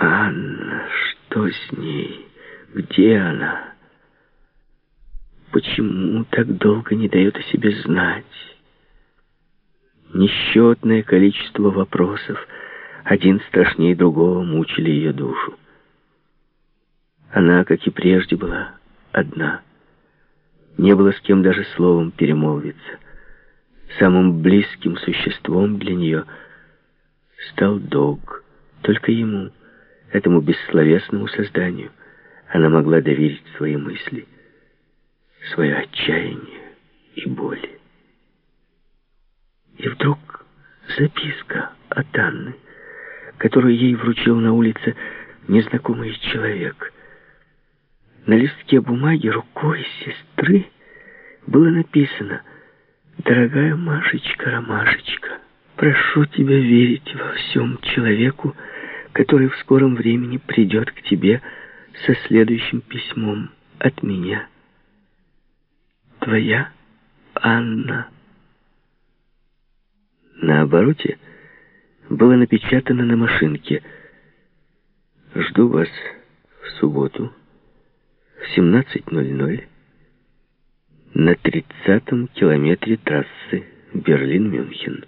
Анна, что с ней? Где она? Почему так долго не дает о себе знать? Несчетное количество вопросов, один страшнее другого, мучили ее душу. Она, как и прежде, была одна. Не было с кем даже словом перемолвиться. Самым близким существом для нее стал Дог. Только ему, этому бессловесному созданию, она могла доверить свои мысли, свое отчаяние и боль. И вдруг записка от Анны, которую ей вручил на улице незнакомый человек. На листке бумаги рукой сестры было написано: «Дорогая Машечка-ромашечка, прошу тебя верить во всем человеку, который в скором времени придет к тебе со следующим письмом от меня. Твоя Анна». На обороте было напечатано на машинке: «Жду вас в субботу в 17:00 на 30-м километре трассы Берлин-Мюнхен.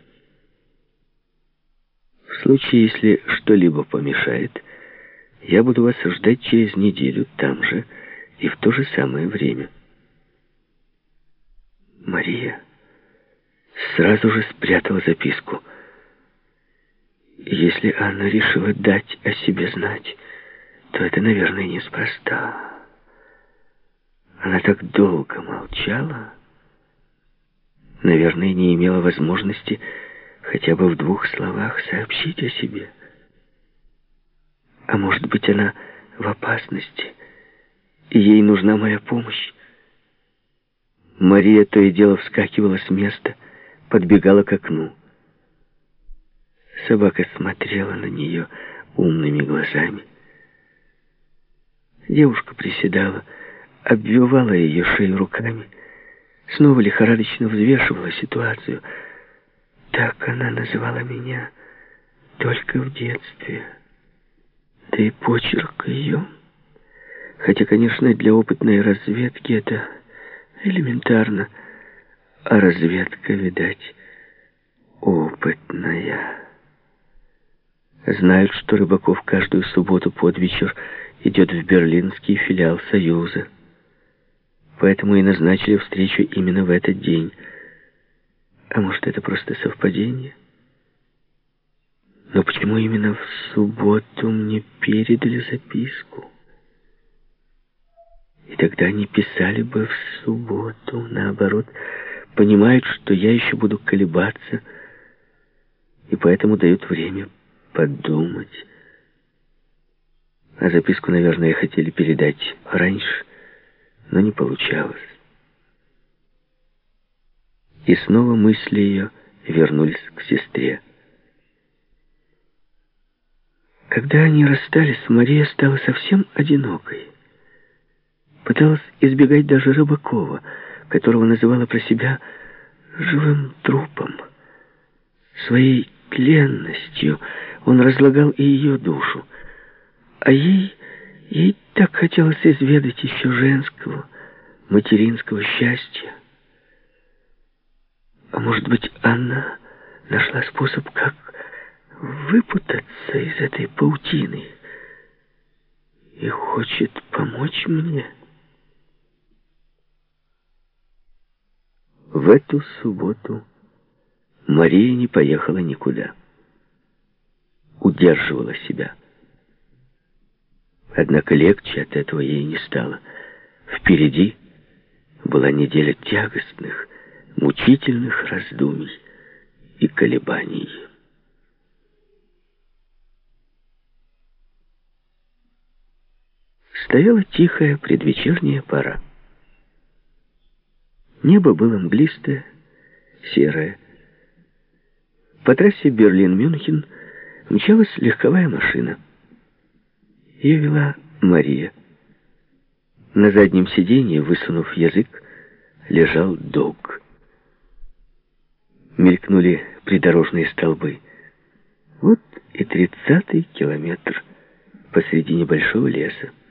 В случае, если что-либо помешает, я буду вас ждать через неделю там же и в то же самое время». Мария сразу же спрятала записку. Если Анна решила дать о себе знать, то это, наверное, неспроста. Она так долго молчала, наверное, не имела возможности хотя бы в 2 словах сообщить о себе. А может быть, она в опасности, и ей нужна моя помощь. Мария то и дело вскакивала с места, подбегала к окну. Собака смотрела на нее умными глазами. Девушка приседала, обвивала ее шею руками, снова лихорадочно взвешивала ситуацию. Так она называла меня только в детстве. Да и почерк ее. Хотя, конечно, для опытной разведки это элементарно. А разведка, видать, опытная. Знают, что Рыбаков каждую субботу под вечер идет в берлинский филиал Союза. Поэтому и назначили встречу именно в этот день. А может, это просто совпадение? Но почему именно в субботу мне передали записку? И тогда они писали бы в субботу, наоборот, понимают, что я еще буду колебаться, и поэтому дают время подумать. А записку, наверное, хотели передать раньше, но не получалось. И снова мысли ее вернулись к сестре. Когда они расстались, Мария стала совсем одинокой. Пыталась избегать даже Рыбакова, которого называла про себя живым трупом. Своей тленностью он разлагал и ее душу. А ей так хотелось изведать еще женского, материнского счастья. А может быть, Анна нашла способ, как выпутаться из этой паутины и хочет помочь мне? В эту субботу Мария не поехала никуда. Удерживала себя. Однако легче от этого ей не стало. Впереди была неделя тягостных, мучительных раздумий и колебаний. Стояла тихая предвечерняя пора. Небо было мглистое, серое. По трассе Берлин-Мюнхен мчалась легковая машина. Ее вела Мария. На заднем сиденье, высунув язык, лежал Дог. Мелькнули придорожные столбы. Вот и 30-й километр посреди небольшого леса.